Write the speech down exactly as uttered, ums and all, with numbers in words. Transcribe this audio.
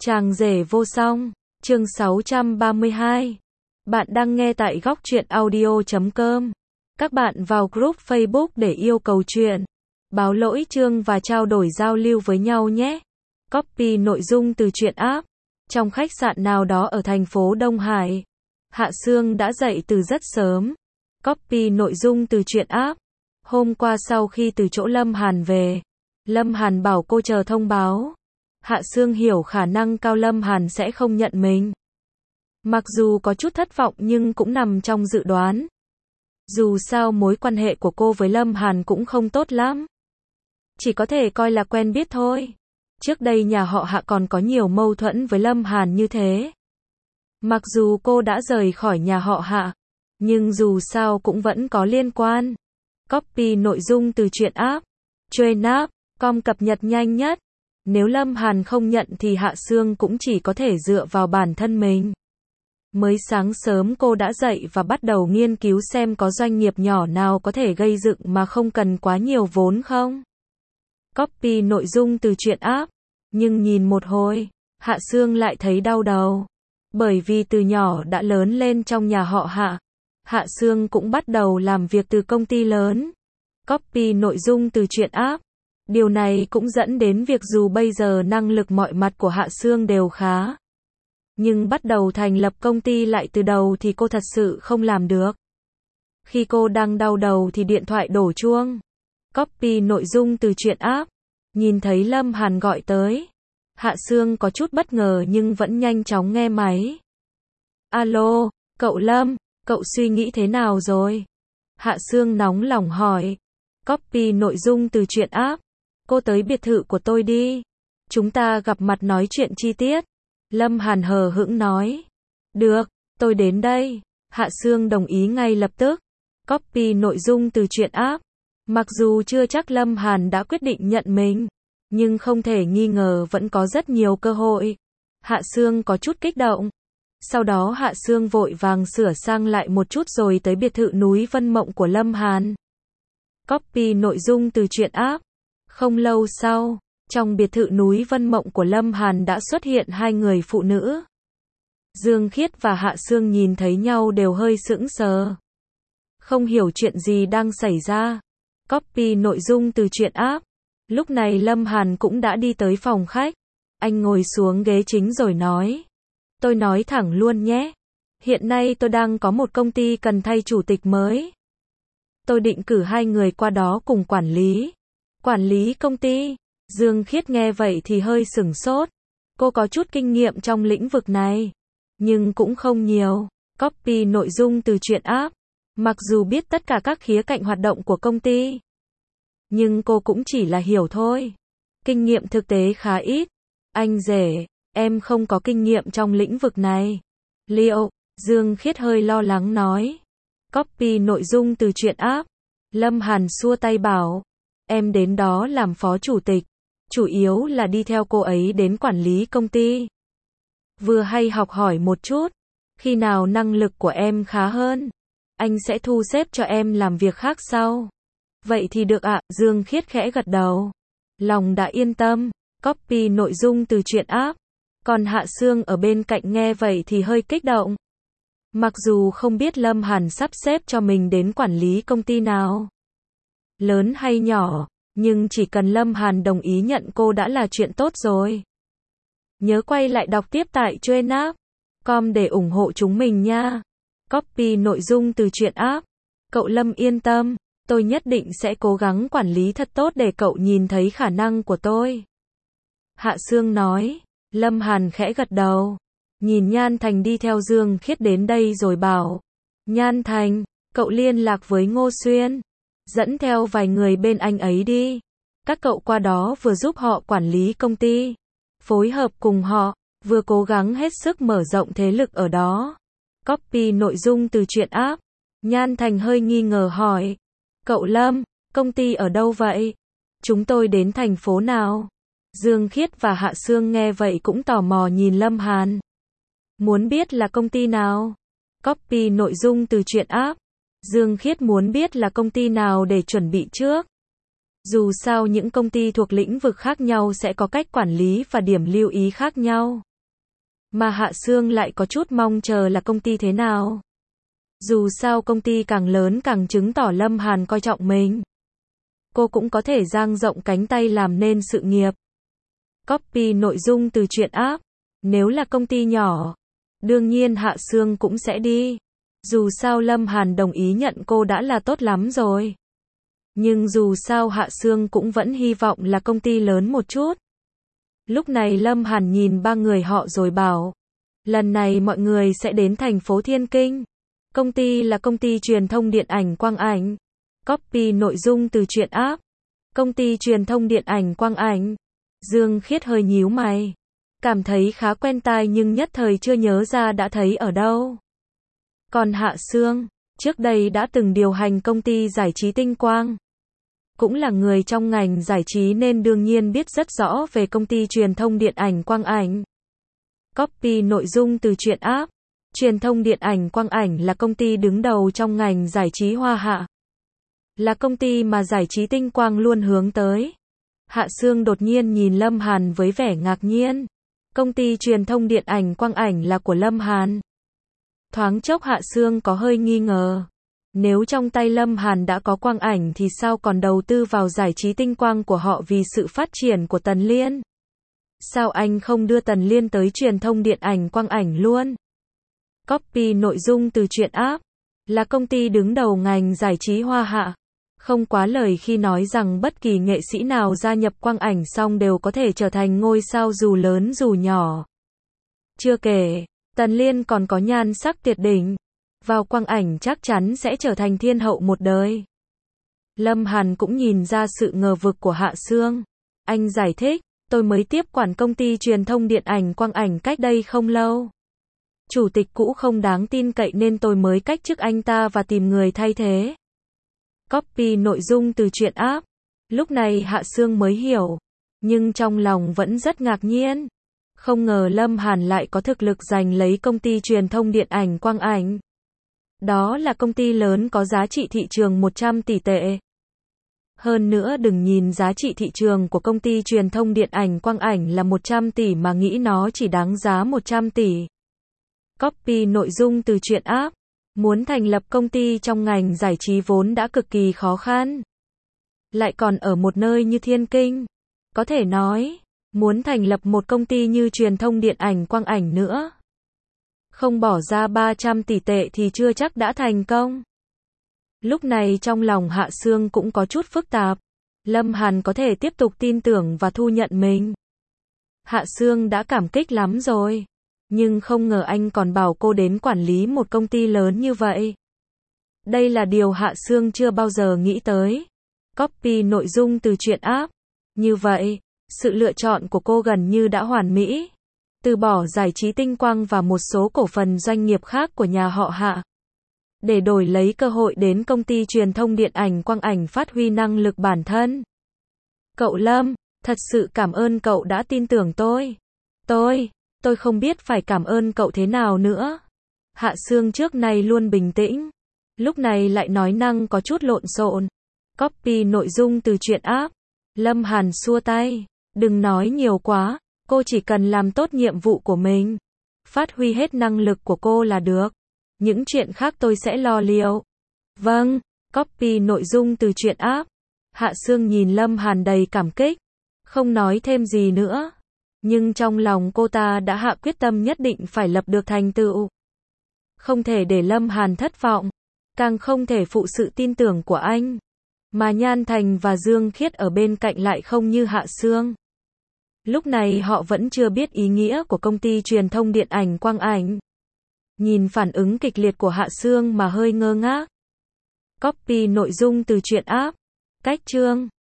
Chàng rể vô song, chương sáu trăm ba mươi hai. Bạn đang nghe tại góc truyện audio chấm com. Các bạn vào group Facebook để yêu cầu truyện, báo lỗi chương và trao đổi giao lưu với nhau nhé. Copy nội dung từ truyện app. Trong khách sạn nào đó ở thành phố Đông Hải, Hạ Sương đã dậy từ rất sớm. Copy nội dung từ truyện app. Hôm qua sau khi từ chỗ Lâm Hàn về, Lâm Hàn bảo cô chờ thông báo. Hạ Sương hiểu khả năng cao Lâm Hàn sẽ không nhận mình. Mặc dù có chút thất vọng nhưng cũng nằm trong dự đoán. Dù sao mối quan hệ của cô với Lâm Hàn cũng không tốt lắm. Chỉ có thể coi là quen biết thôi. Trước đây nhà họ Hạ còn có nhiều mâu thuẫn với Lâm Hàn như thế. Mặc dù cô đã rời khỏi nhà họ Hạ, nhưng dù sao cũng vẫn có liên quan. Copy nội dung từ truyện app. Truyện app, com cập nhật nhanh nhất. Nếu Lâm Hàn không nhận thì Hạ Sương cũng chỉ có thể dựa vào bản thân mình. Mới sáng sớm cô đã dậy và bắt đầu nghiên cứu xem có doanh nghiệp nhỏ nào có thể gây dựng mà không cần quá nhiều vốn không. Copy nội dung từ truyện app. Nhưng nhìn một hồi, Hạ Sương lại thấy đau đầu. Bởi vì từ nhỏ đã lớn lên trong nhà họ Hạ, Hạ Sương cũng bắt đầu làm việc từ công ty lớn. Copy nội dung từ truyện app. Điều này cũng dẫn đến việc dù bây giờ năng lực mọi mặt của Hạ Sương đều khá, nhưng bắt đầu thành lập công ty lại từ đầu thì cô thật sự không làm được. Khi cô đang đau đầu thì điện thoại đổ chuông. Copy nội dung từ truyện app. Nhìn thấy Lâm Hàn gọi tới, Hạ Sương có chút bất ngờ nhưng vẫn nhanh chóng nghe máy. Alo, cậu Lâm, cậu suy nghĩ thế nào rồi? Hạ Sương nóng lòng hỏi. Copy nội dung từ truyện app. Cô tới biệt thự của tôi đi. Chúng ta gặp mặt nói chuyện chi tiết. Lâm Hàn hờ hững nói. Được, tôi đến đây. Hạ Sương đồng ý ngay lập tức. Copy nội dung từ truyện app. Mặc dù chưa chắc Lâm Hàn đã quyết định nhận mình, nhưng không thể nghi ngờ vẫn có rất nhiều cơ hội. Hạ Sương có chút kích động. Sau đó Hạ Sương vội vàng sửa sang lại một chút rồi tới biệt thự núi Vân Mộng của Lâm Hàn. Copy nội dung từ truyện app. Không lâu sau, trong biệt thự núi Vân Mộng của Lâm Hàn đã xuất hiện hai người phụ nữ. Dương Khiết và Hạ Sương nhìn thấy nhau đều hơi sững sờ. Không hiểu chuyện gì đang xảy ra. Copy nội dung từ truyện app. Lúc này Lâm Hàn cũng đã đi tới phòng khách. Anh ngồi xuống ghế chính rồi nói. Tôi nói thẳng luôn nhé. Hiện nay tôi đang có một công ty cần thay chủ tịch mới. Tôi định cử hai người qua đó cùng quản lý. Quản lý công ty. Dương Khiết nghe vậy thì hơi sửng sốt. Cô có chút kinh nghiệm trong lĩnh vực này, nhưng cũng không nhiều. Copy nội dung từ truyện app. Mặc dù biết tất cả các khía cạnh hoạt động của công ty, nhưng cô cũng chỉ là hiểu thôi. Kinh nghiệm thực tế khá ít. Anh rể, em không có kinh nghiệm trong lĩnh vực này. Liệu? Dương Khiết hơi lo lắng nói. Copy nội dung từ truyện app. Lâm Hàn xua tay bảo. Em đến đó làm phó chủ tịch, chủ yếu là đi theo cô ấy đến quản lý công ty. Vừa hay học hỏi một chút. Khi nào năng lực của em khá hơn, anh sẽ thu xếp cho em làm việc khác sau. Vậy thì được ạ. Dương Khiết khẽ gật đầu. Lòng đã yên tâm. Copy nội dung từ truyện app. Còn Hạ Sương ở bên cạnh nghe vậy thì hơi kích động. Mặc dù không biết Lâm Hàn sắp xếp cho mình đến quản lý công ty nào, lớn hay nhỏ, nhưng chỉ cần Lâm Hàn đồng ý nhận cô đã là chuyện tốt rồi. Nhớ quay lại đọc tiếp tại truyện app chấm com để ủng hộ chúng mình nha. Copy nội dung từ truyện app. Cậu Lâm yên tâm, tôi nhất định sẽ cố gắng quản lý thật tốt để cậu nhìn thấy khả năng của tôi. Hạ Sương nói. Lâm Hàn khẽ gật đầu. Nhìn Nhan Thành đi theo Dương Khiết đến đây rồi bảo. Nhan Thành, cậu liên lạc với Ngô Xuyên. Dẫn theo vài người bên anh ấy đi. Các cậu qua đó vừa giúp họ quản lý công ty, phối hợp cùng họ, vừa cố gắng hết sức mở rộng thế lực ở đó. Copy nội dung từ truyện app. Nhan Thành hơi nghi ngờ hỏi. Cậu Lâm, công ty ở đâu vậy? Chúng tôi đến thành phố nào? Dương Khiết và Hạ Sương nghe vậy cũng tò mò nhìn Lâm Hàn. Muốn biết là công ty nào? Copy nội dung từ truyện app. Dương Khiết muốn biết là công ty nào để chuẩn bị trước. Dù sao những công ty thuộc lĩnh vực khác nhau sẽ có cách quản lý và điểm lưu ý khác nhau. Mà Hạ Sương lại có chút mong chờ là công ty thế nào. Dù sao công ty càng lớn càng chứng tỏ Lâm Hàn coi trọng mình. Cô cũng có thể dang rộng cánh tay làm nên sự nghiệp. Copy nội dung từ truyện app. Nếu là công ty nhỏ, đương nhiên Hạ Sương cũng sẽ đi. Dù sao Lâm Hàn đồng ý nhận cô đã là tốt lắm rồi. Nhưng dù sao Hạ Sương cũng vẫn hy vọng là công ty lớn một chút. Lúc này Lâm Hàn nhìn ba người họ rồi bảo. Lần này mọi người sẽ đến thành phố Thiên Kinh. Công ty là công ty truyền thông điện ảnh quang ảnh. Copy nội dung từ truyện app. Công ty truyền thông điện ảnh quang ảnh. Dương Khiết hơi nhíu mày. Cảm thấy khá quen tai nhưng nhất thời chưa nhớ ra đã thấy ở đâu. Còn Hạ Sương, trước đây đã từng điều hành công ty giải trí Tinh Quang. Cũng là người trong ngành giải trí nên đương nhiên biết rất rõ về công ty truyền thông điện ảnh quang ảnh. Copy nội dung từ truyện app. Truyền thông điện ảnh quang ảnh là công ty đứng đầu trong ngành giải trí Hoa Hạ. Là công ty mà giải trí Tinh Quang luôn hướng tới. Hạ Sương đột nhiên nhìn Lâm Hàn với vẻ ngạc nhiên. Công ty truyền thông điện ảnh quang ảnh là của Lâm Hàn. Thoáng chốc Hạ Sương có hơi nghi ngờ. Nếu trong tay Lâm Hàn đã có quang ảnh thì sao còn đầu tư vào giải trí Tinh Quang của họ vì sự phát triển của Tần Liên? Sao anh không đưa Tần Liên tới truyền thông điện ảnh quang ảnh luôn? Copy nội dung từ truyện app. Là công ty đứng đầu ngành giải trí Hoa Hạ. Không quá lời khi nói rằng bất kỳ nghệ sĩ nào gia nhập quang ảnh xong đều có thể trở thành ngôi sao dù lớn dù nhỏ. Chưa kể, Tần Liên còn có nhan sắc tuyệt đỉnh. Vào quang ảnh chắc chắn sẽ trở thành thiên hậu một đời. Lâm Hàn cũng nhìn ra sự ngờ vực của Hạ Sương. Anh giải thích, tôi mới tiếp quản công ty truyền thông điện ảnh quang ảnh cách đây không lâu. Chủ tịch cũ không đáng tin cậy nên tôi mới cách chức anh ta và tìm người thay thế. Copy nội dung từ truyện app. Lúc này Hạ Sương mới hiểu. Nhưng trong lòng vẫn rất ngạc nhiên. Không ngờ Lâm Hàn lại có thực lực giành lấy công ty truyền thông điện ảnh quang ảnh. Đó là công ty lớn có giá trị thị trường một trăm tỷ tệ. Hơn nữa đừng nhìn giá trị thị trường của công ty truyền thông điện ảnh quang ảnh là một trăm tỷ mà nghĩ nó chỉ đáng giá một trăm tỷ. Copy nội dung từ truyện app. Muốn thành lập công ty trong ngành giải trí vốn đã cực kỳ khó khăn. Lại còn ở một nơi như Thiên Kinh. Có thể nói, muốn thành lập một công ty như truyền thông điện ảnh quang ảnh nữa. Không bỏ ra ba trăm tỷ tệ thì chưa chắc đã thành công. Lúc này trong lòng Hạ Sương cũng có chút phức tạp. Lâm Hàn có thể tiếp tục tin tưởng và thu nhận mình. Hạ Sương đã cảm kích lắm rồi. Nhưng không ngờ anh còn bảo cô đến quản lý một công ty lớn như vậy. Đây là điều Hạ Sương chưa bao giờ nghĩ tới. Copy nội dung từ truyện app. Như vậy, sự lựa chọn của cô gần như đã hoàn mỹ. Từ bỏ giải trí Tinh Quang và một số cổ phần doanh nghiệp khác của nhà họ Hạ. Để đổi lấy cơ hội đến công ty truyền thông điện ảnh quang ảnh phát huy năng lực bản thân. Cậu Lâm, thật sự cảm ơn cậu đã tin tưởng tôi. Tôi... Tôi không biết phải cảm ơn cậu thế nào nữa. Hạ Sương trước nay luôn bình tĩnh. Lúc này lại nói năng có chút lộn xộn. Copy nội dung từ truyện app. Lâm Hàn xua tay. Đừng nói nhiều quá. Cô chỉ cần làm tốt nhiệm vụ của mình. Phát huy hết năng lực của cô là được. Những chuyện khác tôi sẽ lo liệu. Vâng. Copy nội dung từ truyện app. Hạ Sương nhìn Lâm Hàn đầy cảm kích. Không nói thêm gì nữa. Nhưng trong lòng cô ta đã hạ quyết tâm nhất định phải lập được thành tựu. Không thể để Lâm Hàn thất vọng. Càng không thể phụ sự tin tưởng của anh. Mà Nhan Thành và Dương Khiết ở bên cạnh lại không như Hạ Sương. Lúc này họ vẫn chưa biết ý nghĩa của công ty truyền thông điện ảnh quang ảnh. Nhìn phản ứng kịch liệt của Hạ Sương mà hơi ngơ ngác. Copy nội dung từ truyện app. Cách chương